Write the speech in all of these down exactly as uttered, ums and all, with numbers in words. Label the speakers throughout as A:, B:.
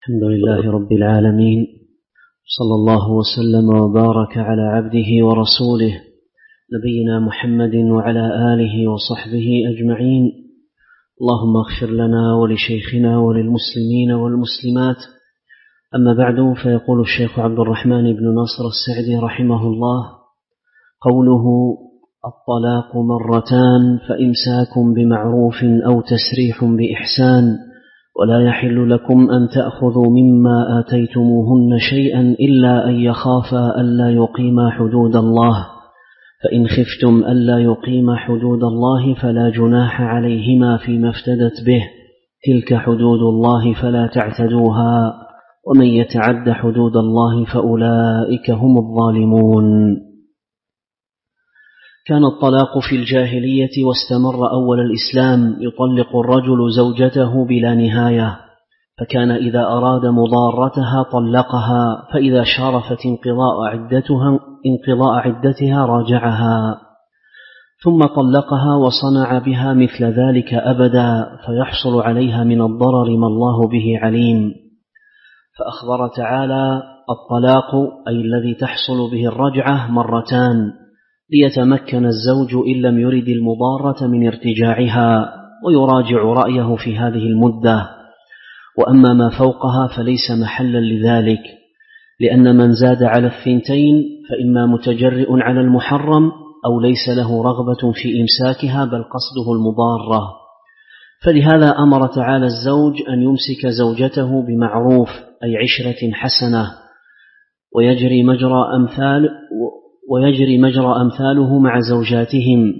A: الحمد لله رب العالمين، صلى الله وسلم وبارك على عبده ورسوله نبينا محمد وعلى آله وصحبه أجمعين. اللهم اغفر لنا ولشيخنا وللمسلمين والمسلمات. أما بعد، فيقول الشيخ عبد الرحمن بن ناصر السعدي رحمه الله: قوله الطلاق مرتان فإمساك بمعروف أو تسريح بإحسان، ولا يحل لكم أن تأخذوا مما آتيتموهن شيئا إلا أن يخافا ألا يقيما حدود الله، فإن خفتم ألا يقيما حدود الله فلا جناح عليهما فيما افتدت به، تلك حدود الله فلا تعتدوها، ومن يتعد حدود الله فأولئك هم الظالمون. كان الطلاق في الجاهلية واستمر أول الإسلام يطلق الرجل زوجته بلا نهاية، فكان إذا أراد مضارتها طلقها، فإذا شارفت انقضاء عدتها, انقضاء عدتها راجعها، ثم طلقها وصنع بها مثل ذلك أبدا، فيحصل عليها من الضرر ما الله به عليم. فأخبر تعالى: الطلاق أي الذي تحصل به الرجعة مرتان، ليتمكن الزوج إن لم يرد المضارة من ارتجاعها ويراجع رأيه في هذه المدة، وأما ما فوقها فليس محلا لذلك، لأن من زاد على الثنتين فإما متجرئ على المحرم أو ليس له رغبة في إمساكها بل قصده المضارة. فلهذا أمر تعالى الزوج أن يمسك زوجته بمعروف أي عشرة حسنة، ويجري مجرى أمثال ويجري مجرى أمثاله مع زوجاتهم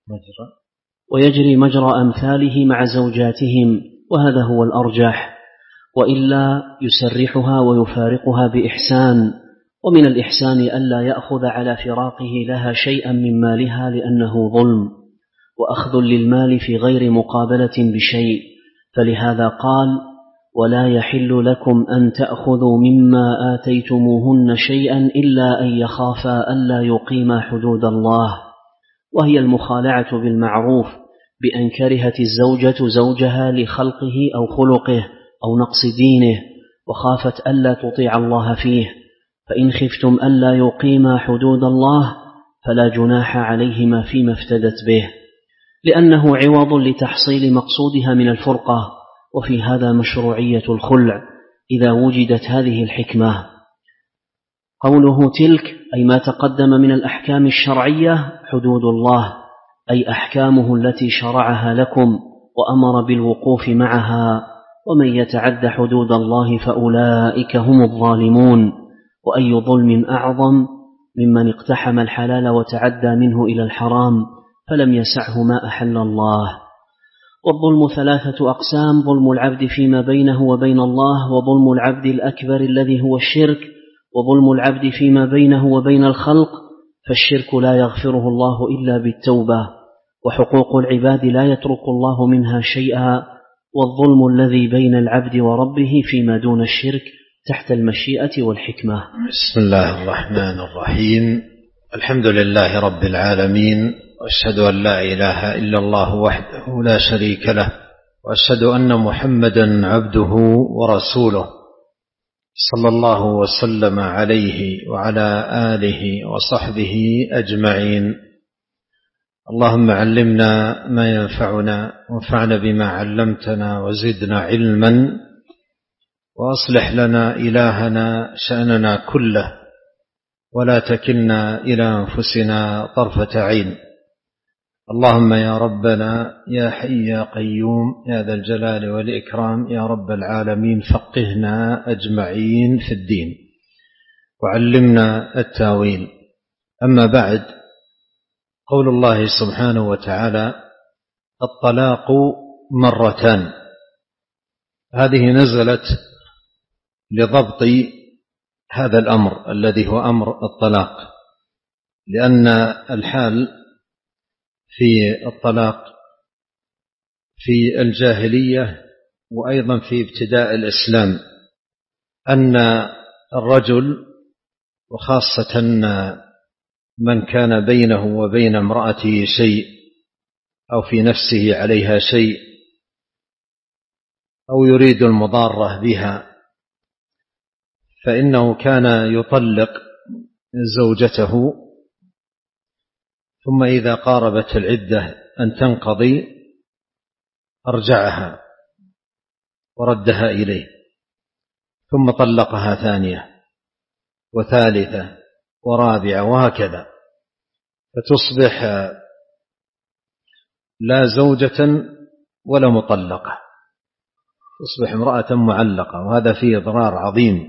A: ويجري مجرى أمثاله مع زوجاتهم وهذا هو الأرجح، وإلا يسرحها ويفارقها بإحسان. ومن الإحسان ألا يأخذ على فراقه لها شيئا من مالها لأنه ظلم، وأخذ للمال في غير مقابلة بشيء، فلهذا قال: ولا يحل لكم أن تأخذوا مما آتيتموهن شيئا إلا أن يخافا ألا يقيما حدود الله، وهي المخالعة بالمعروف بأن كرهت الزوجة زوجها لخلقه أو خلقه أو نقص دينه، وخافت ألا تطيع الله فيه، فإن خفتم ألا يقيما حدود الله فلا جناح عليهما فيما افتدت به، لأنه عوض لتحصيل مقصودها من الفرقة، وفي هذا مشروعية الخلع إذا وجدت هذه الحكمة. قوله تلك أي ما تقدم من الأحكام الشرعية حدود الله، أي أحكامه التي شرعها لكم وأمر بالوقوف معها، ومن يتعد حدود الله فأولئك هم الظالمون. وأي ظلم أعظم ممن اقتحم الحلال وتعدى منه إلى الحرام فلم يسعه ما أحل الله. والظلم ثلاثة أقسام: ظلم العبد فيما بينه وبين الله، وظلم العبد الأكبر الذي هو الشرك، وظلم العبد فيما بينه وبين الخلق، فالشرك لا يغفره الله إلا بالتوبة، وحقوق العباد لا يترك الله منها شيئا، والظلم الذي بين العبد وربه فيما دون الشرك تحت المشيئة والحكمة.
B: بسم الله الرحمن الرحيم. الحمد لله رب العالمين، وأشهد أن لا إله إلا الله وحده لا شريك له، وأشهد أن محمدا عبده ورسوله، صلى الله وسلم عليه وعلى آله وصحبه أجمعين. اللهم علمنا ما ينفعنا، وانفعنا بما علمتنا، وزدنا علما، وأصلح لنا إلهنا شأننا كله، ولا تكلنا إلى أنفسنا طرفة عين. اللهم يا ربنا يا حي يا قيوم يا ذا الجلال والإكرام يا رب العالمين، فقهنا أجمعين في الدين وعلمنا التاويل. أما بعد، قول الله سبحانه وتعالى: الطلاق مرتان، هذه نزلت لضبط هذا الأمر الذي هو أمر الطلاق، لأن الحال في الطلاق في الجاهلية وأيضا في ابتداء الإسلام أن الرجل، وخاصة من كان بينه وبين امرأته شيء أو في نفسه عليها شيء أو يريد المضارة بها فإنه كان يطلق زوجته ثم إذا قاربت العدة أن تنقضي أرجعها وردها إليه، ثم طلقها ثانية وثالثة ورابعة وهكذا، فتصبح لا زوجة ولا مطلقة، تصبح امرأة معلقة، وهذا فيه إضرار عظيم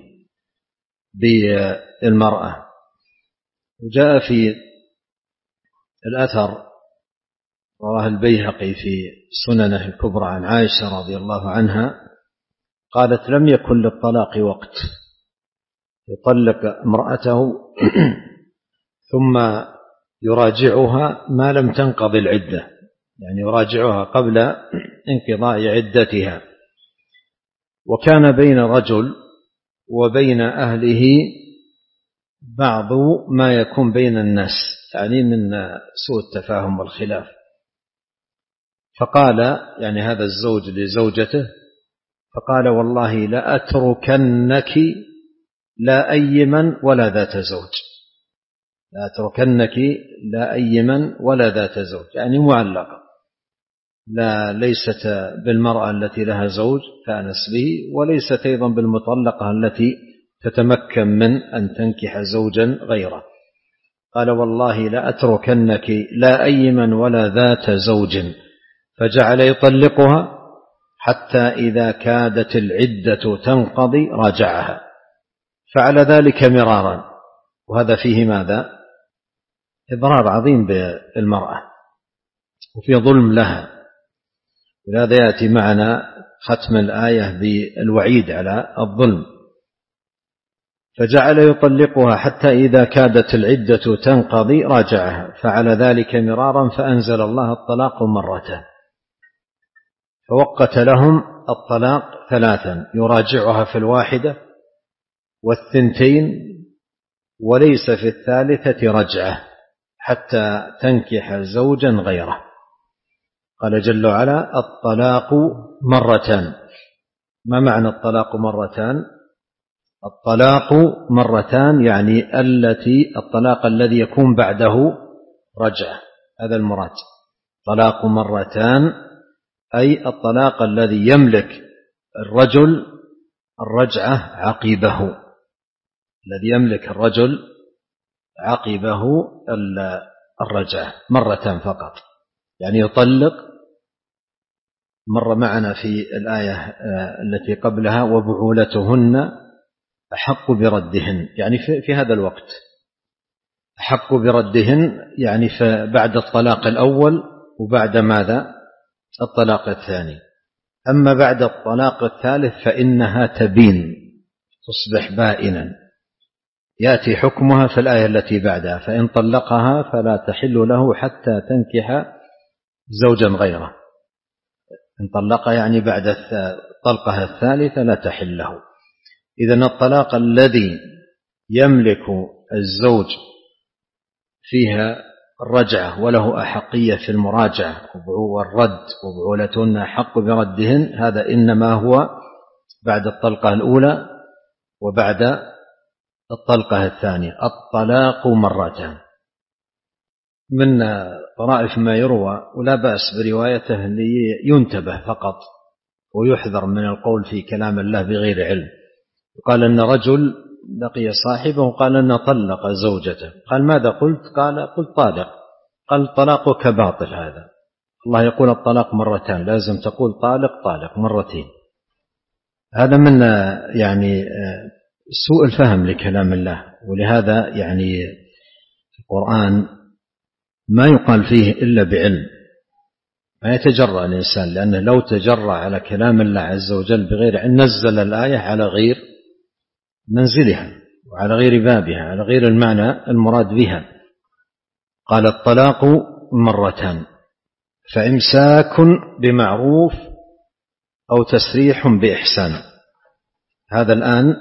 B: بالمرأة. وجاء في الأثر رواه البيهقي في سننه الكبرى عن عائشة رضي الله عنها قالت: لم يكن للطلاق وقت، يطلق امرأته ثم يراجعها ما لم تنقض العدة، يعني يراجعها قبل انقضاء عدتها. وكان بين رجل وبين أهله بعض ما يكون بين الناس، يعني من سوء التفاهم والخلاف، فقال يعني هذا الزوج لزوجته، فقال: والله لأتركنك لا أيمن ولا ذات زوج، لا أتركنك لا أيمن ولا ذات زوج، يعني معلقة، لا ليست بالمرأة التي لها زوج تأنس به، وليست أيضا بالمطلقة التي تتمكن من أن تنكح زوجا غيره. قال: والله لأتركنك لا أيمن ولا ذات زوج، فجعل يطلقها حتى إذا كادت العدة تنقضي راجعها، فعل ذلك مرارا، وهذا فيه ماذا؟ إضرار عظيم بالمرأة وفي ظلم لها. ولهذا يأتي معنا ختم الآية بالوعيد على الظلم. فجعل يطلقها حتى إذا كادت العدة تنقضي راجعها، فعل ذلك مرارا، فأنزل الله الطلاق مرتين، فوقت لهم الطلاق ثلاثا، يراجعها في الواحدة والثنتين، وليس في الثالثة رجعة حتى تنكح زوجا غيره. قال جل وعلا: الطلاق مرتان. ما معنى الطلاق مرتان؟ الطلاق مرتان يعني التي الطلاق الذي يكون بعده رجعة، هذا المراد. طلاق مرتان أي الطلاق الذي يملك الرجل الرجعة عقبه، الذي يملك الرجل عقبه الرجعة مرتان فقط، يعني يطلق. مر معنا في الآية التي قبلها: وبعولتهن أحق بردهن، يعني في هذا الوقت أحق بردهن، يعني بعد الطلاق الأول وبعد ماذا؟ الطلاق الثاني. أما بعد الطلاق الثالث فإنها تبين، تصبح بائنا، يأتي حكمها في الآية التي بعدها: فإن طلقها فلا تحل له حتى تنكح زوجا غيره. إن طلقها يعني بعد الطلقة الثالثة لا تحل له. إذن الطلاق الذي يملك الزوج فيها الرجعة وله أحقية في المراجعة والرد، وبعولتهن أحق بردهن، هذا إنما هو بعد الطلقة الأولى وبعد الطلقة الثانية. الطلاق مرتان. من طرائف ما يروى، ولا بأس بروايته، لينتبه فقط ويحذر من القول في كلام الله بغير علم. قال أن رجل لقي صاحبه قال أن طلق زوجته، قال: ماذا قلت؟ قال: قلت طالق. قال: طلاقك باطل، هذا الله يقول الطلاق مرتان، لازم تقول طالق طالق مرتين. هذا من يعني سوء الفهم لكلام الله. ولهذا يعني القرآن ما يقال فيه إلا بعلم، ما يتجرأ الإنسان، لأنه لو تجرأ على كلام الله عز وجل بغير علم نزل الآية على غير منزلها وعلى غير بابها، على غير المعنى المراد بها. قال: الطلاق مرتان، فإمساك بمعروف أو تسريح بإحسان. هذا الآن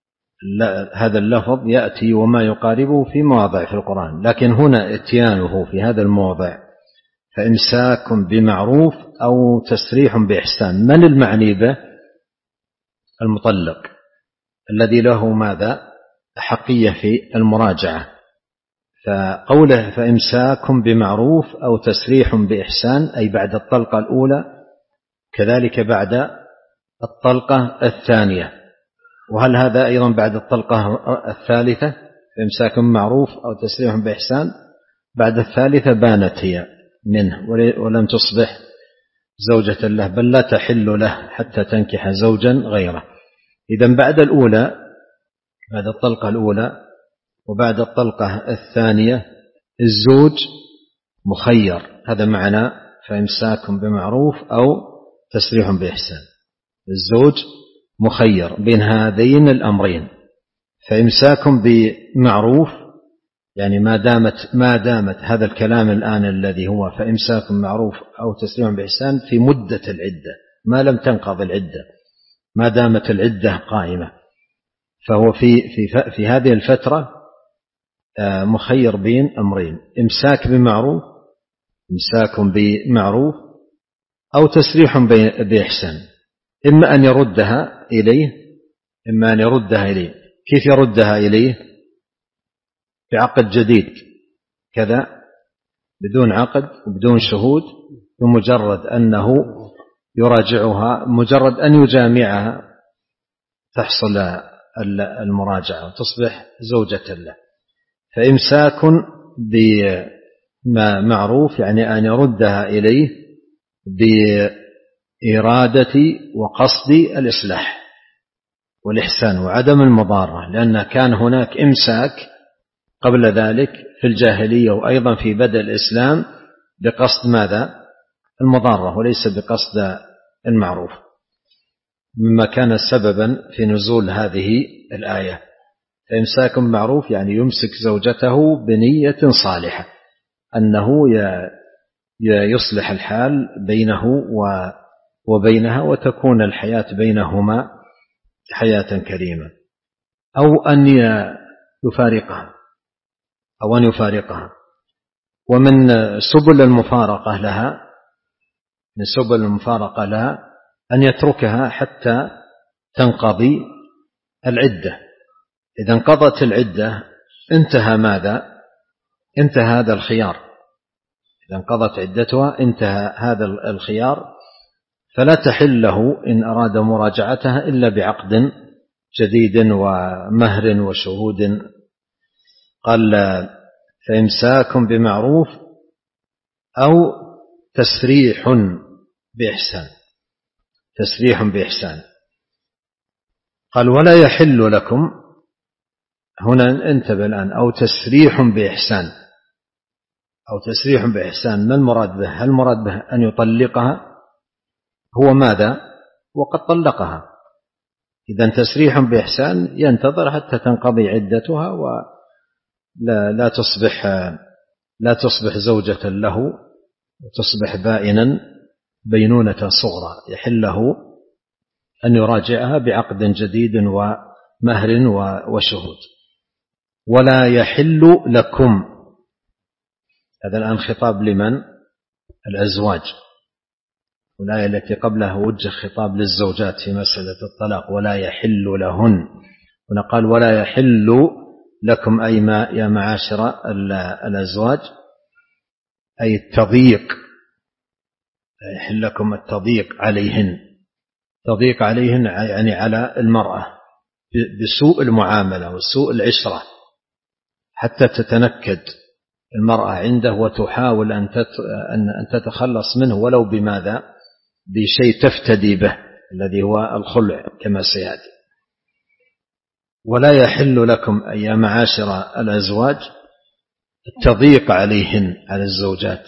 B: هذا اللفظ يأتي وما يقاربه في مواضع في القرآن، لكن هنا اتيانه في هذا الموضع فإمساك بمعروف أو تسريح بإحسان. من المعني به؟ المطلق. الذي له ماذا أحقية في المراجعة. فقوله فإمساك بمعروف أو تسريح بإحسان أي بعد الطلقة الأولى، كذلك بعد الطلقة الثانية. وهل هذا أيضا بعد الطلقة الثالثة؟ فإمساك بمعروف أو تسريح بإحسان بعد الثالثة بانت هي منه ولم تصبح زوجة له، بل لا تحل له حتى تنكح زوجا غيره. إذن بعد الأولى، بعد الطلقة الأولى وبعد الطلقة الثانية الزوج مخير. هذا معنى فإمساك بمعروف أو تسريح بإحسان، الزوج مخير بين هذين الأمرين. فإمساك بمعروف يعني ما دامت ما دامت هذا الكلام الآن الذي هو فإمساك بمعروف أو تسريح بإحسان في مدة العدة، ما لم تنقض العدة، ما دامت العدة قائمة، فهو في في في هذه الفترة مخير بين أمرين: إمساك بمعروف، إمساك بمعروف أو تسريح بإحسان. إما أن يردها إليه، إما أن يردها إليه. كيف يردها إليه؟ بعقد جديد كذا بدون عقد وبدون شهود، بمجرد أنه يراجعها، مجرد أن يجامعها تحصل المراجعة وتصبح زوجة له. فإمساك بمعروف يعني أن يردها إليه بإرادة وقصد الإصلاح والإحسان وعدم المضارة، لأن كان هناك إمساك قبل ذلك في الجاهلية وأيضا في بدء الإسلام بقصد ماذا؟ المضارة وليس بقصد المعروف، مما كان سببا في نزول هذه الآية. فإمساك معروف يعني يمسك زوجته بنية صالحة، أنه يصلح الحال بينه وبينها وتكون الحياة بينهما حياة كريمة، أو أن يفارقها أو أن يفارقها. ومن سبل المفارقة لها من سبل المفارقة لها أن يتركها حتى تنقضي العدة. إذا انقضت العدة انتهى ماذا؟ انتهى هذا الخيار. إذا انقضت عدتها انتهى هذا الخيار، فلا تحل له إن أراد مراجعتها إلا بعقد جديد ومهر وشهود. قال فإمساك بمعروف أو تسريح بإحسان، تسريح بإحسان. قال ولا يحل لكم، هنا انتبه الآن، أو تسريح بإحسان، أو تسريح بإحسان. ما المراد به؟ هل المراد به أن يطلقها؟ هو ماذا؟ وقد طلقها. إذن تسريح بإحسان ينتظر حتى تنقضي عدتها ولا لا تصبح لا تصبح زوجة له وتصبح بائنا بينونة صغرى، يحل له أن يراجعها بعقد جديد ومهر وشهود. ولا يحل لكم، هذا الآن خطاب لمن؟ الأزواج. والآية التي قبلها وجه خطاب للزوجات في مسألة الطلاق: ولا يحل لهن. هنا قال ولا يحل لكم، أي ما يا معاشر الأزواج، أي التضييق، يحل لكم التضييق عليهن. تضييق عليهن يعني على المرأة بسوء المعاملة وسوء العشرة، حتى تتنكد المرأة عنده وتحاول أن تتخلص منه ولو بماذا؟ بشيء تفتدي به الذي هو الخلع كما سيأتي. ولا يحل لكم أي معاشر الأزواج التضييق عليهن، على الزوجات،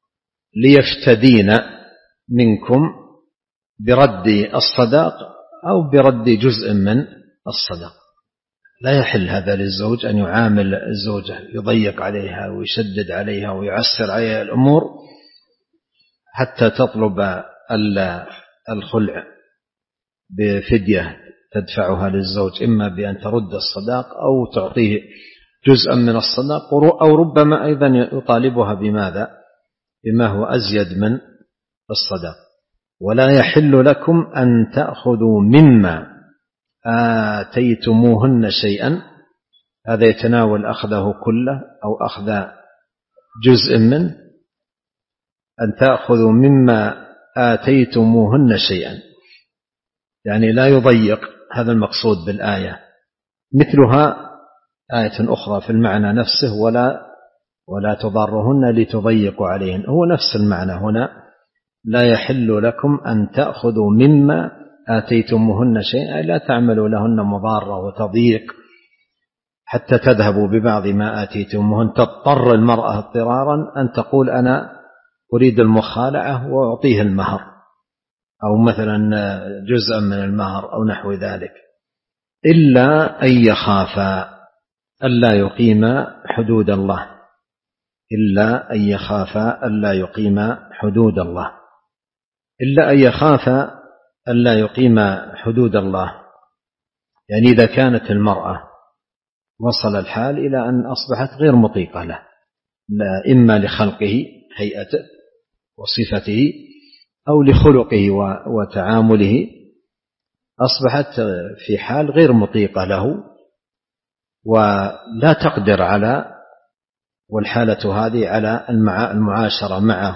B: ليفتدين منكم برد الصداق أو برد جزء من الصداق. لا يحل هذا للزوج أن يعامل الزوجة يضيق عليها ويشدد عليها ويعسر عليها الأمور حتى تطلب الخلع بفدية تدفعها للزوج، إما بأن ترد الصداق أو تعطيه جزءا من الصداق، أو ربما أيضا يطالبها بماذا؟ بما هو أزيد من الصداق. ولا يحل لكم أن تأخذوا مما آتيتموهن شيئا، هذا يتناول أخذه كله أو أخذ جزء منه، أن تأخذوا مما آتيتموهن شيئا، يعني لا يضيق، هذا المقصود بالآية. مثلها آية أخرى في المعنى نفسه، ولا ولا تضارهن لتضيقوا عليهن، هو نفس المعنى هنا. لا يحل لكم أن تأخذوا مما آتيتموهن شيئا، لا تعملوا لهن مضارة وتضييق حتى تذهبوا ببعض ما آتيتموهن. تضطر المرأة اضطرارا أن تقول أنا أريد المخالعة وأعطيه المهر، أو مثلا جزءا من المهر أو نحو ذلك، إلا أن يخافا ألا يقيما حدود الله، إلا أن يخافا ألا يقيما حدود الله، إلا أن يخافا ألا يقيما حدود الله. يعني إذا كانت المرأة وصل الحال إلى أن أصبحت غير مطيقة له، لا إما لخلقه هيئته وصفته أو لخلقه وتعامله، أصبحت في حال غير مطيقة له ولا تقدر على، والحالة هذه على المعاشرة معه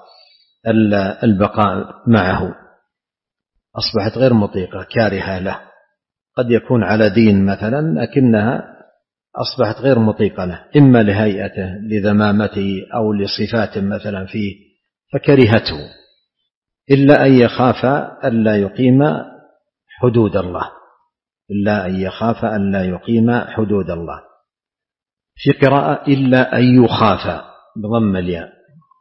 B: والبقاء معه، أصبحت غير مطيقة كارهة له، قد يكون على دين مثلا لكنها أصبحت غير مطيقة له، إما لهيئته لذمامته أو لصفات مثلا فيه فكرهته، إلا أن يخاف ألا يقيم حدود الله، إلا أن يخاف ألا يقيم حدود الله. في قراءة إلا أن يخاف بضم الياء،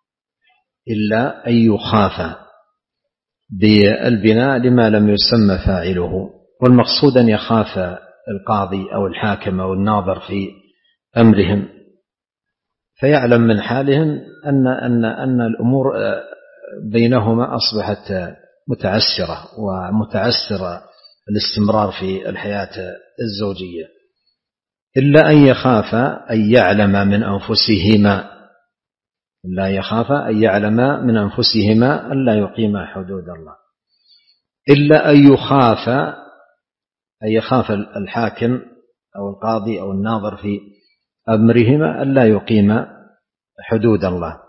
B: إلا أن يخاف بالبناء لما لم يسمى فاعله، والمقصود أن يخاف القاضي أو الحاكم أو الناظر في أمرهم، فيعلم من حالهم أن, أن, أن الأمور بينهما أصبحت متعسرة ومتعسرة الاستمرار في الحياة الزوجية. إلا أن يخاف أن يعلم من أنفسهما، إلا يخاف أن يعلم من أنفسهما أن لا يقيم حدود الله، إلا أن يخاف أن يخاف الحاكم أو القاضي أو الناظر في أمرهما أن لا يقيم حدود الله.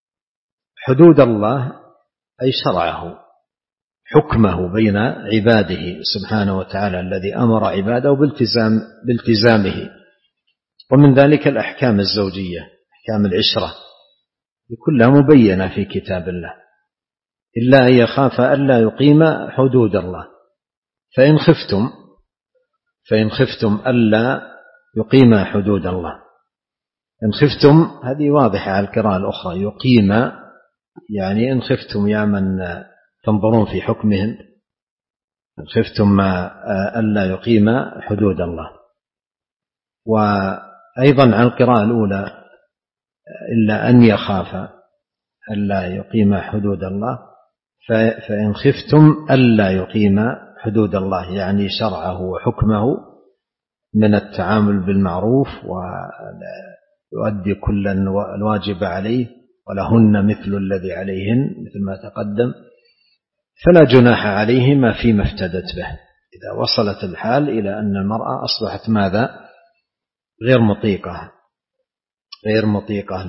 B: حدود الله أي شرعه، حكمه بين عباده سبحانه وتعالى الذي أمر عباده بالتزام بالتزامه، ومن ذلك الأحكام الزوجية، أحكام العشرة كلها مبينة في كتاب الله. إلا أن يخاف ألا يقيم حدود الله، فإن خفتم فإن خفتم ألا يقيم حدود الله، إن خفتم هذه واضحة على القراءة الأخرى، يقيم يعني إن خفتم يا من تنظرون في حكمهم، إن خفتم ألا يقيم حدود الله. وأيضا عن القراءة الأولى إلا أن يخاف ألا يقيم حدود الله، فإن خفتم ألا يقيم حدود الله يعني شرعه وحكمه من التعامل بالمعروف ويؤدي كل الواجب عليه ولهن مثل الذي عليهن مثل ما تقدم، فلا جناح عليهما فيما افتدت به. إذا وصلت الحال إلى أن المرأة أصبحت ماذا؟ غير مطيقة غير مطيقة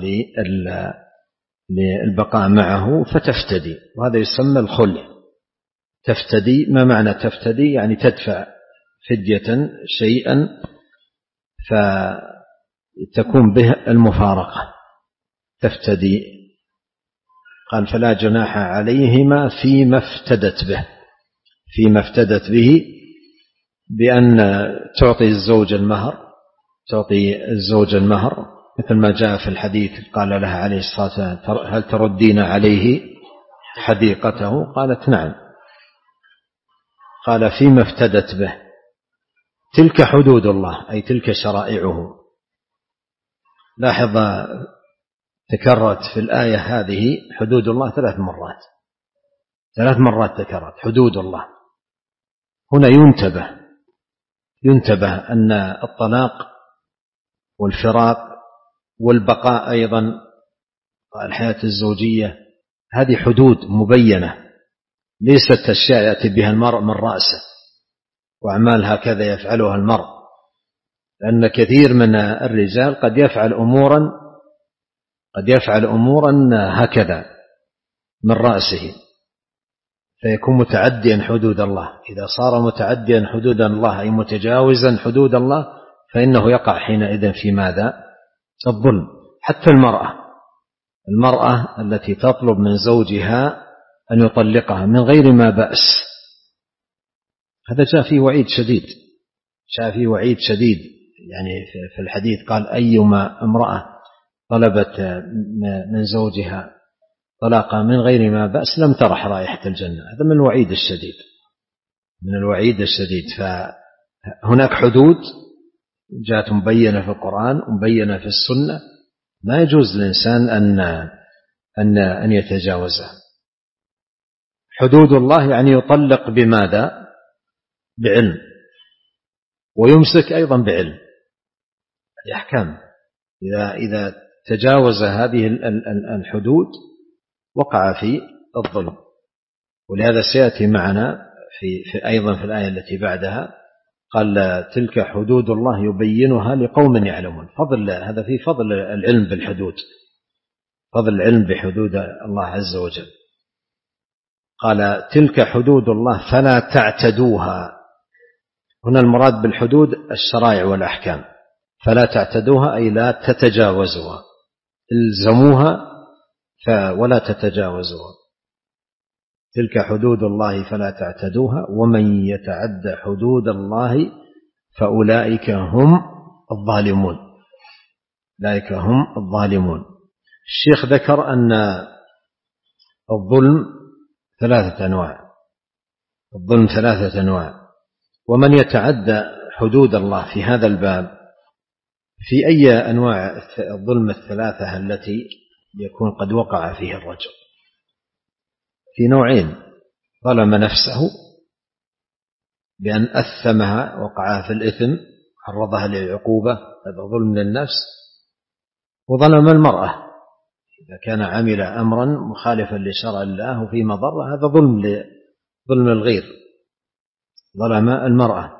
B: للبقاء معه فتفتدي، وهذا يسمى الخلع. تفتدي، ما معنى تفتدي؟ يعني تدفع فدية شيئا فتكون به المفارقة، تفتدي. قال فلا جناح عليهما فيما افتدت به، فيما افتدت به بأن تعطي الزوج المهر، تعطي الزوج المهر مثل ما جاء في الحديث، قال لها عليه الصلاة والسلام هل تردين عليه حديقته؟ قالت نعم. قال فيما افتدت به، تلك حدود الله أي تلك شرائعه. لاحظ تكررت في الآية هذه حدود الله ثلاث مرات، ثلاث مرات تكررت حدود الله. هنا ينتبه ينتبه أن الطلاق والفراق والبقاء أيضا الحياة الزوجية هذه حدود مبينة، ليست أشياء يأتي بها المرء من رأسه، وأعمال هكذا يفعلها المرء، لأن كثير من الرجال قد يفعل أمورا قد يفعل أمورا هكذا من رأسه، فيكون متعديا حدود الله. إذا صار متعديا حدود الله أي متجاوزا حدود الله فإنه يقع حينئذ في ماذا؟ الظلم. حتى المرأة المرأة التي تطلب من زوجها أن يطلقها من غير ما بأس، هذا جاء فيه وعيد شديد جاء فيه وعيد شديد يعني في الحديث قال: أيما امرأة طلبت من زوجها طلاقا من غير ما بأس لم ترح رائحة الجنة. هذا من الوعيد الشديد من الوعيد الشديد. فهناك حدود جاءت مبينة في القرآن ومبينة في السنة، ما يجوز للإنسان أن أن أن يتجاوزها. حدود الله يعني يطلق بماذا؟ بعلم، ويمسك أيضا بعلم. الأحكام إذا إذا تجاوز هذه الحدود وقع في الظلم. ولهذا سيأتي معنا في, في أيضا في الآية التي بعدها قال: تلك حدود الله يبينها لقوم يعلمون. فضل هذا في فضل العلم بالحدود، فضل العلم بحدود الله عز وجل. قال: تلك حدود الله فلا تعتدوها. هنا المراد بالحدود الشرائع والأحكام، فلا تعتدوها أي لا تتجاوزوها، الزموها ولا تتجاوزوها. تلك حدود الله فلا تعتدوها ومن يتعد حدود الله فأولئك هم الظالمون أولئك هم الظالمون. الشيخ ذكر أن الظلم ثلاثة أنواع الظلم ثلاثة أنواع ومن يتعدى حدود الله في هذا الباب في أي أنواع الظلم الثلاثة التي يكون قد وقع فيه الرجل؟ في نوعين: ظلم نفسه بأن أثمها وقع في الإثم عرضها للعقوبة، هذا ظلم للنفس. وظلم المرأة إذا كان عمل أمرا مخالفا لشرع الله وفي مضرة، هذا ظلم ظلم الغير، ظلم المرأة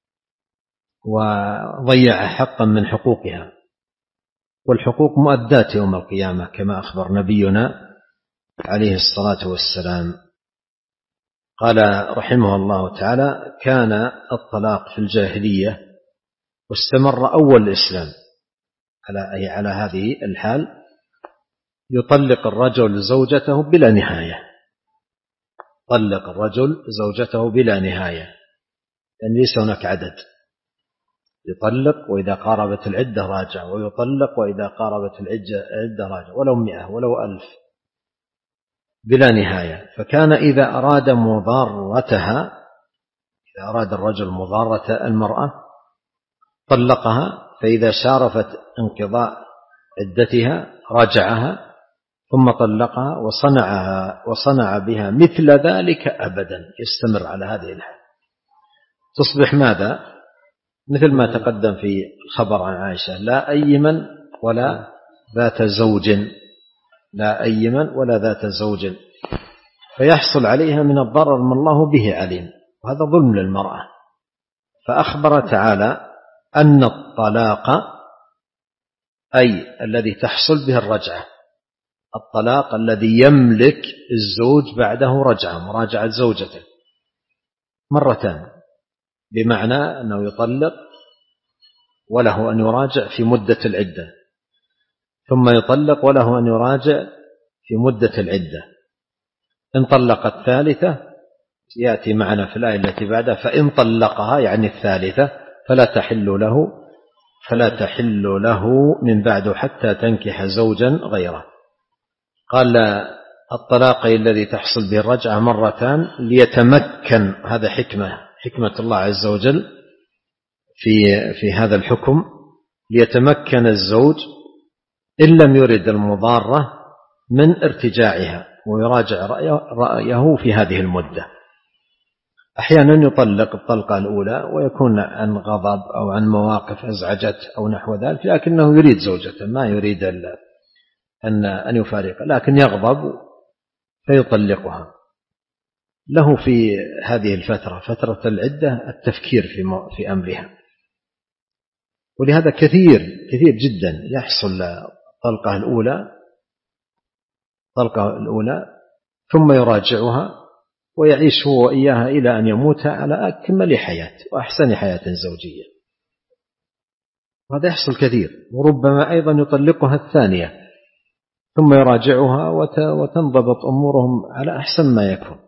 B: وضيع حقا من حقوقها، والحقوق مؤدات يوم القيامة كما أخبر نبينا عليه الصلاة والسلام. قال رحمه الله تعالى: كان الطلاق في الجاهلية واستمر أول الإسلام على أي على هذه الحال، يطلق الرجل زوجته بلا نهاية طلق الرجل زوجته بلا نهاية، لأن ليس هناك عدد. يطلق وإذا قاربت العدة راجع، ويطلق وإذا قاربت العدة راجع، ولو مئة ولو ألف بلا نهاية. فكان إذا أراد مضارتها إذا أراد الرجل مضارة المرأة طلقها، فإذا شارفت انقضاء عدتها راجعها ثم طلقها وصنعها وصنع بها مثل ذلك أبدا، يستمر على هذه الحال. تصبح ماذا؟ مثل ما تقدم في الخبر عن عائشة: لا أيمن ولا ذات زوج لا أيمن ولا ذات زوج، فيحصل عليها من الضرر ما الله به عليم، وهذا ظلم للمرأة. فأخبر تعالى أن الطلاق أي الذي تحصل به الرجعة، الطلاق الذي يملك الزوج بعده رجعة مراجعة زوجته مرتان، بمعنى أنه يطلق وله أن يراجع في مدة العدة، ثم يطلق وله أن يراجع في مدة العدة. إن طلق الثالثة يأتي معنا في الآية التي بعدها: فإن طلقها يعني الثالثة فلا تحل له فلا تحل له من بعد حتى تنكح زوجا غيره. قال الطلاق الذي تحصل به الرجعة مرتان ليتمكن، هذا حكمة حكمة الله عز وجل في في هذا الحكم، ليتمكن الزوج إن لم يرد المضارة من ارتجاعها ويراجع رأيه في هذه المدة. أحيانا يطلق الطلقة الأولى ويكون عن غضب أو عن مواقف أزعجت أو نحو ذلك، لكنه يريد زوجته، ما يريد أن أن يفارق، لكن يغضب فيطلقها. له في هذه الفترة فترة العدة التفكير في في أمرها. ولهذا كثير كثير جدا يحصل الطلقة الأولى الطلقة الأولى ثم يراجعها ويعيش هو وإياها إلى أن يموت على أكمل حياة وأحسن حياة زوجية. وهذا يحصل كثير. وربما أيضا يطلقها الثانية ثم يراجعها وتنضبط أمورهم على أحسن ما يكون،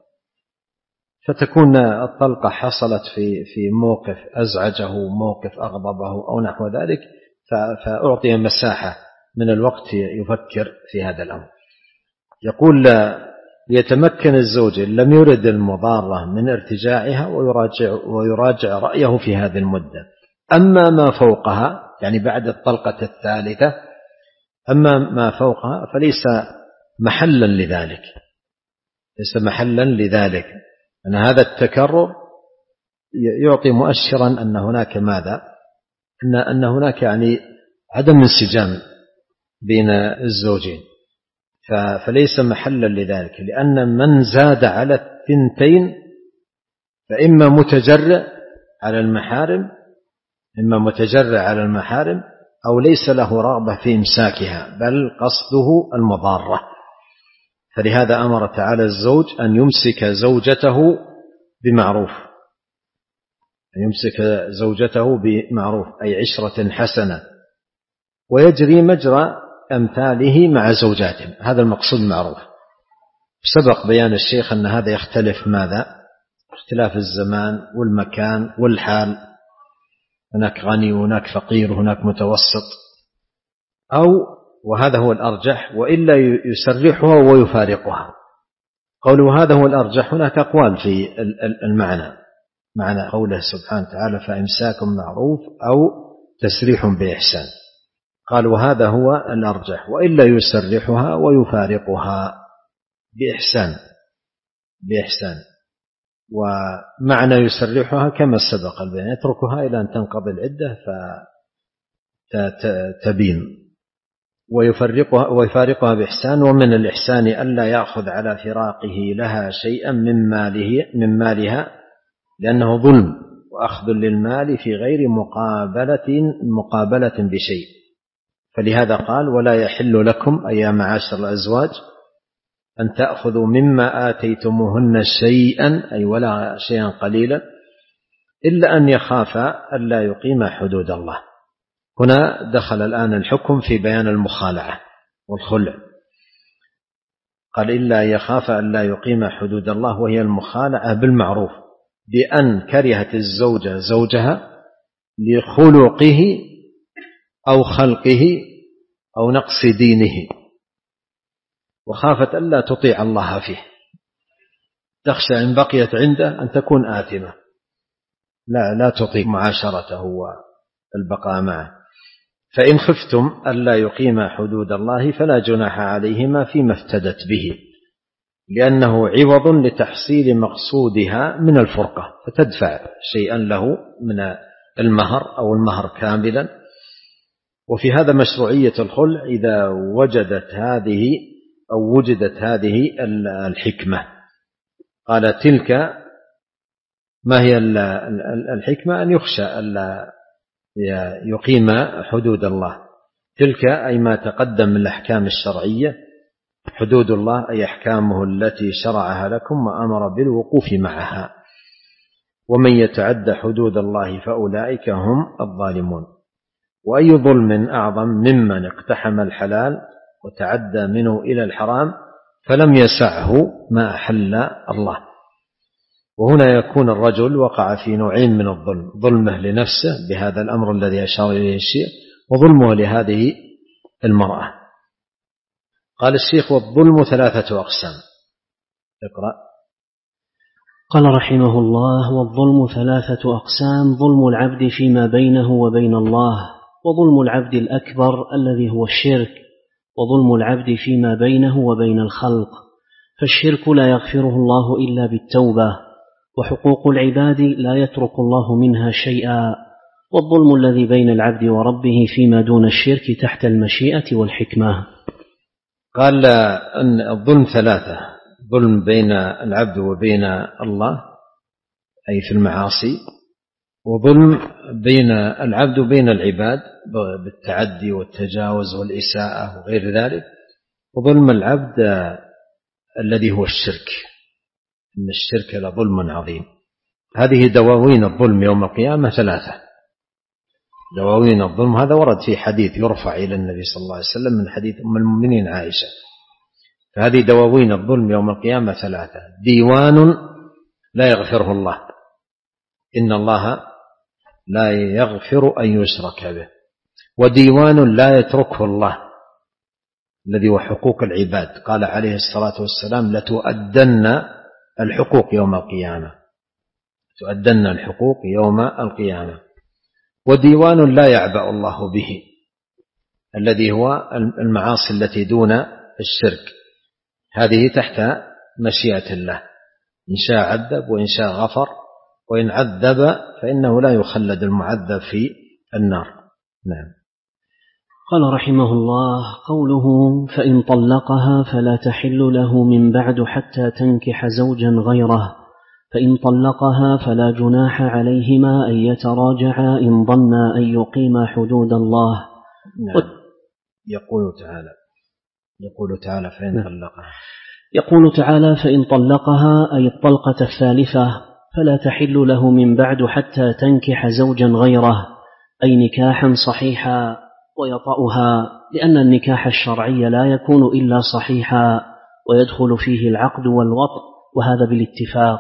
B: فتكون الطلقة حصلت في في موقف أزعجه، موقف أغضبه أو نحو ذلك، فأعطي مساحة من الوقت يفكر في هذا الأمر. يقول ليتمكن الزوج إن لم يرد المضارة من ارتجاعها ويراجع, ويراجع رأيه في هذه المدة. أما ما فوقها يعني بعد الطلقة الثالثة، أما ما فوقها فليس محلا لذلك ليس محلا لذلك أن هذا التكرر يعطي مؤشرا أن هناك ماذا أن, أن هناك يعني عدم انسجام بين الزوجين، فليس محلا لذلك، لأن من زاد على الثنتين فإما متجرع على المحارم إما متجرع على المحارم أو ليس له رغبة في إمساكها بل قصده المضارة. فلهذا أمر تعالى الزوج أن يمسك زوجته بمعروف أن يمسك زوجته بمعروف أي عشرة حسنة، ويجري مجرى أمثاله مع زوجاتهم. هذا المقصود معروف. سبق بيان الشيخ أن هذا يختلف ماذا؟ اختلاف الزمان والمكان والحال، هناك غني وهناك فقير وهناك متوسط، أو وهذا هو الأرجح وإلا يسرحها ويفارقها. قوله هذا هو الأرجح هناك أقوال في المعنى، معنى قوله سبحانه وتعالى فإمساك معروف أو تسريح بإحسان. قال وهذا هو الأرجح وإلا يسرحها ويفارقها بإحسان بإحسان ومعنى يسرحها كما سبق البيان يتركها إلى أن تنقضي العدة فتبين، ويفرقها ويفارقها بإحسان. ومن الإحسان ألا يأخذ على فراقه لها شيئا من ماله من مالها لأنه ظلم وأخذ للمال في غير مقابلة مقابلة بشيء. فلهذا قال ولا يحل لكم أي معاشر الأزواج أن تأخذوا مما آتيتموهن شيئا أي ولا شيئا قليلا إلا أن يخافا ألا يقيم حدود الله. هنا دخل الآن الحكم في بيان المخالعة والخلع. قال إلا يخاف ألا يقيم حدود الله، وهي المخالعة بالمعروف بأن كرهت الزوجة زوجها لخلقه أو خلقه أو نقص دينه، وخافت ألا تطيع الله فيه، تخشى إن بقيت عنده أن تكون آثمة، لا لا تطيق معاشرته والبقاء معه. فإن خفتم ألا يقيم حدود الله فلا جناح عليهما فيما افتدت به، لأنه عوض لتحصيل مقصودها من الفرقة، فتدفع شيئا له من المهر أو المهر كاملا. وفي هذا مشروعية الخلع إذا وجدت هذه أو وجدت هذه الحكمة. قال تلك ما هي الحكمة؟ أن يخشى ألا يقيم حدود الله. تلك أي ما تقدم من الأحكام الشرعية، حدود الله أي أحكامه التي شرعها لكم وأمر بالوقوف معها. ومن يتعد حدود الله فأولئك هم الظالمون. وأي ظلم أعظم ممن اقتحم الحلال وتعدى منه إلى الحرام فلم يسعه ما أحل الله. وهنا يكون الرجل وقع في نوعين من الظلم: ظلمه لنفسه بهذا الأمر الذي أشار إليه الشيخ، وظلمه لهذه المرأة. قال الشيخ والظلم ثلاثة أقسام. اقرأ.
A: قال رحمه الله والظلم ثلاثة أقسام: ظلم العبد فيما بينه وبين الله، وظلم العبد الأكبر الذي هو الشرك، وظلم العبد فيما بينه وبين الخلق. فالشرك لا يغفره الله إلا بالتوبة، وحقوق العباد لا يترك الله منها شيئا، والظلم الذي بين العبد وربه فيما دون الشرك تحت المشيئة والحكمة.
B: قال أن الظلم ثلاثة: ظلم بين العبد وبين الله أي في المعاصي، وظلم بين العبد وبين العباد بالتعدي والتجاوز والإساءة وغير ذلك، وظلم العبد الذي هو الشرك، إن الشرك لظلم عظيم. هذه دواوين الظلم يوم القيامة ثلاثة. دواوين الظلم هذا ورد في حديث يرفع إلى النبي صلى الله عليه وسلم من حديث أم المؤمنين عائشة. فهذه دواوين الظلم يوم القيامة ثلاثة: ديوان لا يغفره الله، إن الله لا يغفر أن يشرك به، وديوان لا يتركه الله الذي هو حقوق العباد، قال عليه الصلاة والسلام: لتؤدن الحقوق يوم القيامة، تؤدن الحقوق يوم القيامة. وديوان لا يعبأ الله به، الذي هو المعاصي التي دون الشرك، هذه تحت مشيئة الله، إن شاء عذب وإن شاء غفر، وإن عذب فإنه لا يخلد المعذب في النار. نعم.
A: قال رحمه الله: قوله فإن طلقها فلا تحل له من بعد حتى تنكح زوجا غيره، فإن طلقها فلا جناح عليهما أن يتراجعا إن ظنا أن يقيما حدود الله.
B: نعم. يقول تعالى يقول تعالى فإن طلقها
A: يقول تعالى فإن طلقها أي الطلقة الثالثة فلا تحل له من بعد حتى تنكح زوجا غيره، أي نكاحا صحيحا ويطأها، لأن النكاح الشرعي لا يكون إلا صحيحا ويدخل فيه العقد والوطء، وهذا بالاتفاق.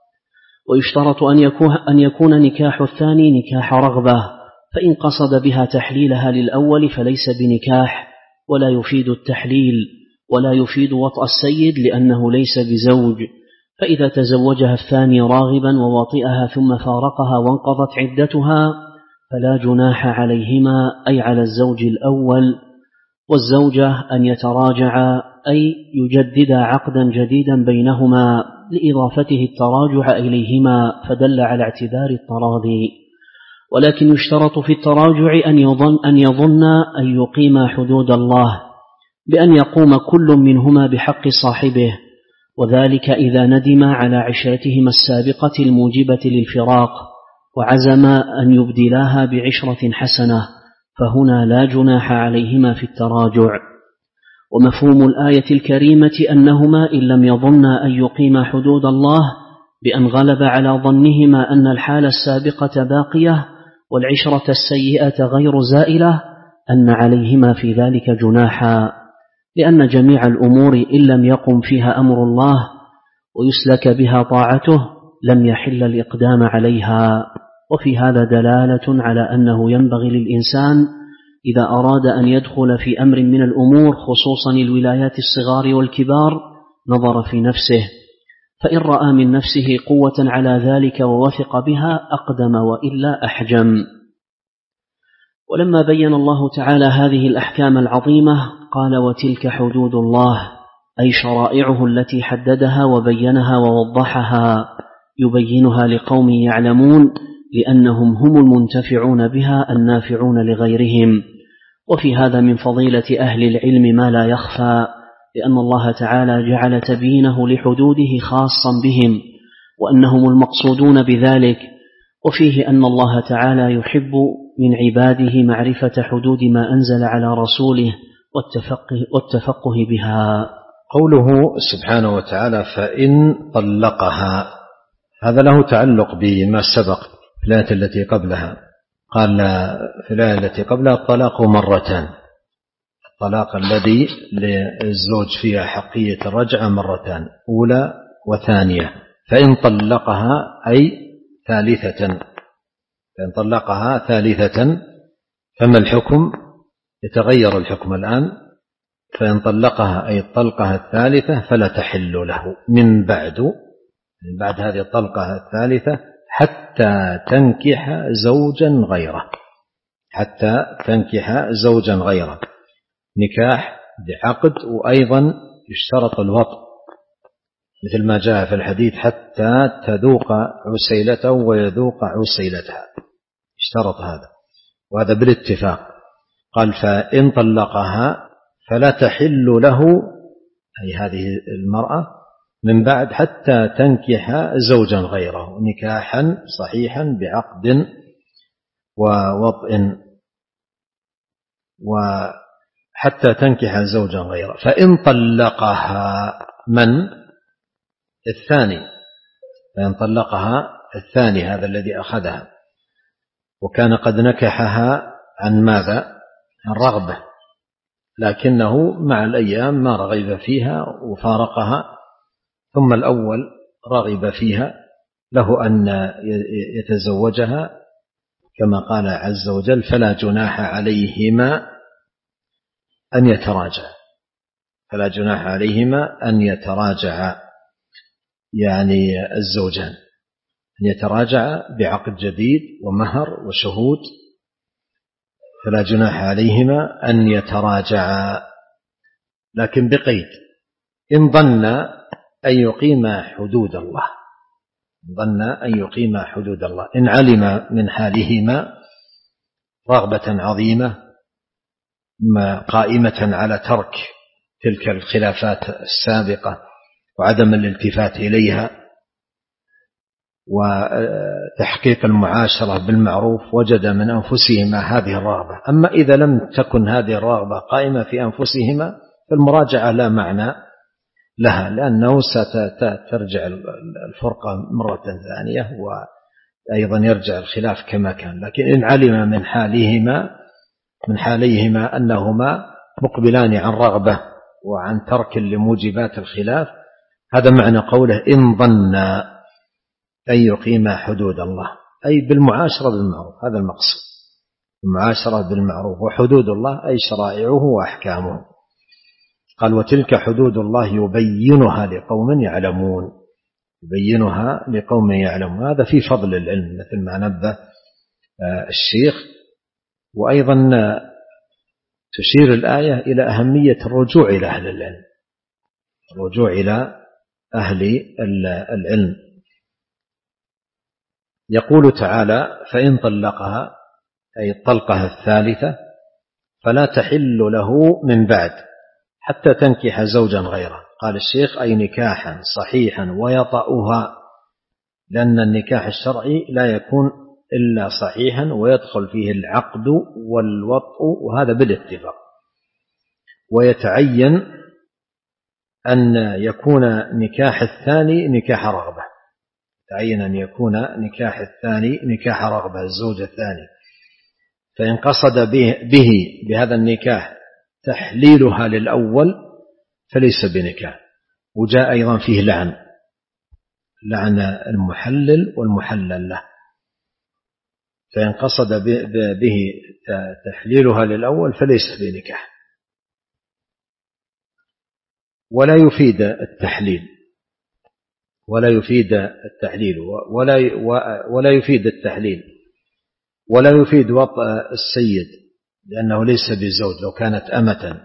A: ويشترط أن يكون, أن يكون نكاح الثاني نكاح رغبة، فإن قصد بها تحليلها للأول فليس بنكاح ولا يفيد التحليل ولا يفيد وطأ السيد لأنه ليس بزوج. فإذا تزوجها الثاني راغبا ووطئها ثم فارقها وانقضت عدتها فلا جناح عليهما، أي على الزوج الأول والزوجة، أن يتراجعا، أي يجددا عقدا جديدا بينهما لإضافته التراجع إليهما، فدل على اعتبار التراضي. ولكن يشترط في التراجع أن يظن أن يظن أن يقيم حدود الله، بأن يقوم كل منهما بحق صاحبه، وذلك إذا ندم على عشرتهما السابقة الموجبة للفراق وعزم أن يبدلاها بعشرة حسنة، فهنا لا جناح عليهما في التراجع. ومفهوم الآية الكريمة أنهما إن لم يظنا أن يقيما حدود الله بأن غلب على ظنهما أن الحالة السابقة باقية والعشرة السيئة غير زائلة، أن عليهما في ذلك جناحا، لأن جميع الأمور إن لم يقم فيها أمر الله ويسلك بها طاعته لم يحل الإقدام عليها. وفي هذا دلالة على أنه ينبغي للإنسان إذا أراد أن يدخل في أمر من الأمور خصوصا الولايات الصغار والكبار نظر في نفسه، فإن رأى من نفسه قوة على ذلك ووثق بها أقدم، وإلا أحجم. ولما بين الله تعالى هذه الأحكام العظيمة قال: وتلك حدود الله، أي شرائعه التي حددها وبينها ووضحها، يبينها لقوم يعلمون، لأنهم هم المنتفعون بها النافعون لغيرهم. وفي هذا من فضيلة أهل العلم ما لا يخفى، لأن الله تعالى جعل تبيينه لحدوده خاصا بهم وأنهم المقصودون بذلك. وفيه أن الله تعالى يحب من عباده معرفة حدود ما أنزل على رسوله والتفقه, والتفقه بها.
B: قوله سبحانه وتعالى فإن طلقها، هذا له تعلق بما سبق في الآية التي قبلها. قال في الآية التي قبلها الطلاق مرتان، الطلاق الذي للزوج فيها حقية الرجعة مرتان، أولى وثانية. فإن طلقها أي ثالثة، فإن طلقها ثالثة فما الحكم؟ يتغير الحكم الآن. فإن طلقها أي الطلقة الثالثة فلا تحل له من بعد، من بعد هذه الطلقة الثالثة حتى تنكح زوجا غيره، حتى تنكح زوجا غيره، نكاح بعقد، وأيضا يشترط الوطء مثل ما جاء في الحديث حتى تذوق عسيلته ويذوق عسيلتها، اشترط هذا، وهذا بالاتفاق. قال فإن طلقها فلا تحل له، أي هذه المرأة من بعد حتى تنكح زوجا غيره نكاحا صحيحا بعقد ووطء، وحتى تنكح زوجا غيره. فإن طلقها من الثاني، فإن طلقها الثاني هذا الذي أخذها وكان قد نكحها عن ماذا؟ عن رغبة، لكنه مع الأيام ما رغب فيها وفارقها، ثم الأول رغب فيها، له أن يتزوجها كما قال عز وجل: فلا جناح عليهما أن يتراجع، فلا جناح عليهما أن يتراجع، يعني الزوجان أن يتراجع بعقد جديد ومهر وشهود، فلا جناح عليهما أن يتراجعا، لكن بقيد: إن ظن أن يقيم حدود الله، ظن أن يقيم حدود الله، إن علم من حالهما رغبة عظيمة قائمة على ترك تلك الخلافات السابقة وعدم الالتفات إليها وتحقيق المعاشرة بالمعروف، وجد من أنفسهما هذه الرغبة. أما إذا لم تكن هذه الرغبة قائمة في أنفسهما فالمراجعة لا معنى لها، لأنه سترجع الفرقة مرة ثانية وأيضا يرجع الخلاف كما كان. لكن إن علم من حالهما من حاليهما أنهما مقبلان عن رغبة وعن ترك لموجبات الخلاف، هذا معنى قوله: إن ظن أن يقيم حدود الله، أي بالمعاشرة بالمعروف، هذا المقصود، المعاشرة بالمعروف. وحدود الله أي شرائعه وأحكامه. قال: وتلك حدود الله يبينها لقوم يعلمون، يبينها لقوم يعلمون. هذا في فضل العلم مثل ما نبه الشيخ. وأيضا تشير الآية إلى أهمية الرجوع إلى أهل العلم، الرجوع إلى أهل العلم. يقول تعالى: فإن طلقها، أي الطلقة الثالثة، فلا تحل له من بعد حتى تنكح زوجا غيره. قال الشيخ: أي نكاحا صحيحا ويطأها، لأن النكاح الشرعي لا يكون إلا صحيحا ويدخل فيه العقد والوطء، وهذا بالاتفاق. ويتعين أن يكون نكاح الثاني نكاح رغبة، تعين أن يكون نكاح الثاني نكاح رغبة، الزوج الثاني. فإن قصد به بهذا النكاح تحليلها للأول فليس بنكاح. وجاء أيضا فيه لعن، لعن المحلل والمحلل له. فإن قصد به تحليلها للأول فليس بنكاح. ولا يفيد التحليل ولا يفيد التحليل ولا ولا يفيد التحليل ولا يفيد وطء السيد، لأنه ليس بزوج لو كانت أمة،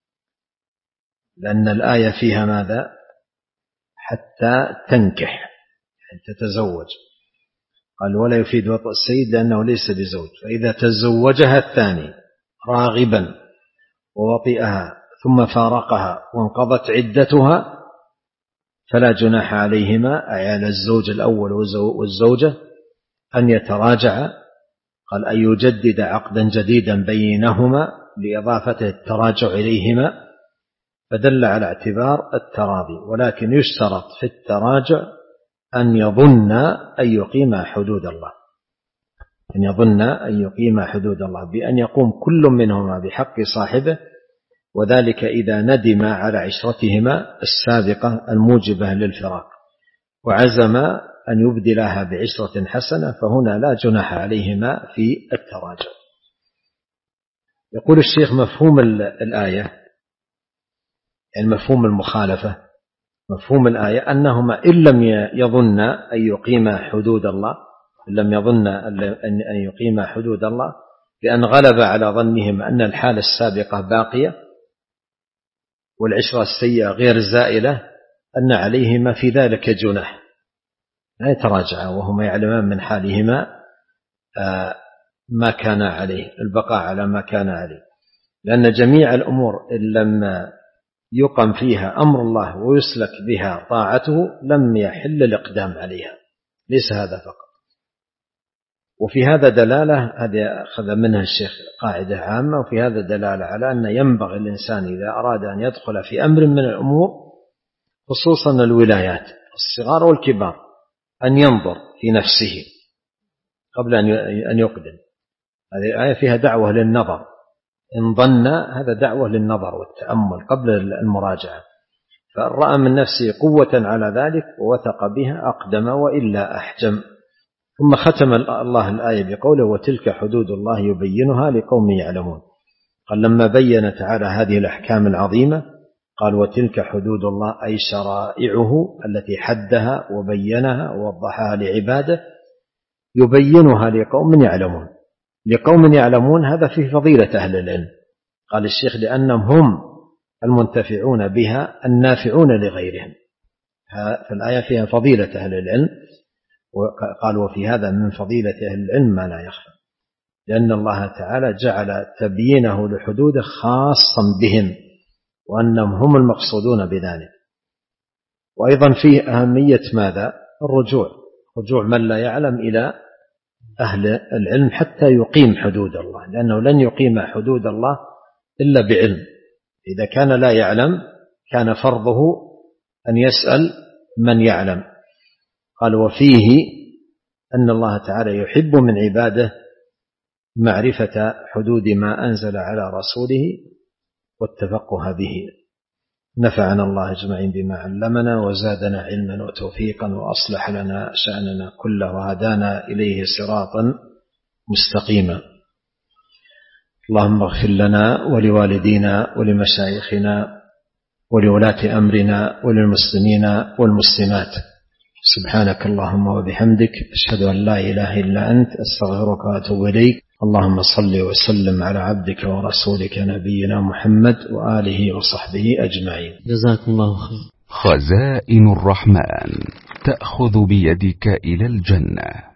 B: لأن الآية فيها ماذا؟ حتى تنكح، حتى تتزوج. قال: ولا يفيد وطء السيد لأنه ليس بزوج. فإذا تزوجها الثاني راغبا ووطئها ثم فارقها وانقضت عدتها فلا جناح عليهما، أي على الزوج الأول والزوجة، أن يتراجع. قال: أن يجدد عقدا جديدا بينهما لإضافته التراجع إليهما، فدل على اعتبار التراضي. ولكن يشترط في التراجع أن يظن أن يقيم حدود الله، أن يظن أن يقيم حدود الله بأن يقوم كل منهما بحق صاحبه، وذلك إذا ندم على عشرتهما السابقة الموجبة للفراق وعزم أن يبدلها بعشرة حسنة، فهنا لا جناح عليهما في التراجع. يقول الشيخ: مفهوم الآية، يعني مفهوم المخالفة، مفهوم الآية أنهما إن لم يظن أن يقيم حدود الله، إن لم يظن أن يقيم حدود الله، لأن غلب على ظنهم أن الحالة السابقة باقية والعشرة السيئة غير زائلة، أن عليهما في ذلك جناح، لا يتراجعا وهما يعلمان من حالهما ما كان عليه، البقاء على ما كان عليه. لأن جميع الأمور إن لم يقم فيها أمر الله ويسلك بها طاعته لم يحل الإقدام عليها. ليس هذا فقط. وفي هذا دلالة، هذا أخذ منها الشيخ قاعدة عامة، وفي هذا دلالة على أن ينبغي الإنسان إذا أراد أن يدخل في أمر من الأمور خصوصا الولايات الصغار والكبار أن ينظر في نفسه قبل أن يقدم. هذه الآية فيها دعوة للنظر، إن ظن هذا دعوة للنظر والتأمل قبل المراجعة، فإن رأى من نفسه قوة على ذلك ووثق بها أقدم وإلا أحجم. ثم ختم الله الآية بقوله وتلك حدود الله يبينها لقوم يعلمون. قال لما بين تعالى هذه الأحكام العظيمة قال وتلك حدود الله أي شرائعه التي حدها وبينها ووضحها لعباده يبينها لقوم يعلمون. لقوم يعلمون هذا في فضيلة أهل العلم. قال الشيخ لأنهم هم المنتفعون بها النافعون لغيرهم. فالآية فيها فضيلة أهل العلم، وقال وفي هذا من فضيلة أهل العلم ما لا يخفى، لأن الله تعالى جعل تبيينه لحدوده خاصا بهم وأنهم هم المقصودون بذلك. وأيضا فيه أهمية ماذا؟ الرجوع، رجوع من لا يعلم إلى أهل العلم حتى يقيم حدود الله، لأنه لن يقيم حدود الله إلا بعلم. إذا كان لا يعلم كان فرضه أن يسأل من يعلم. قال وفيه أن الله تعالى يحب من عباده معرفة حدود ما أنزل على رسوله والتفقه به. نفعنا الله أجمعين بما علمنا وزادنا علما وتوفيقا وأصلح لنا شأننا كله وهدانا إليه صراطا مستقيما. اللهم اغفر لنا ولوالدينا ولمشايخنا ولولاة أمرنا وللمسلمين والمسلمات. سبحانك اللهم وبحمدك أشهد أن لا إله إلا أنت أستغفرك وأتوب إليك. اللهم صل وسلم على عبدك ورسولك نبينا محمد وآله وصحبه أجمعين.
A: جزاكم الله خير.
C: خزائن الرحمن تأخذ بيدك إلى الجنة.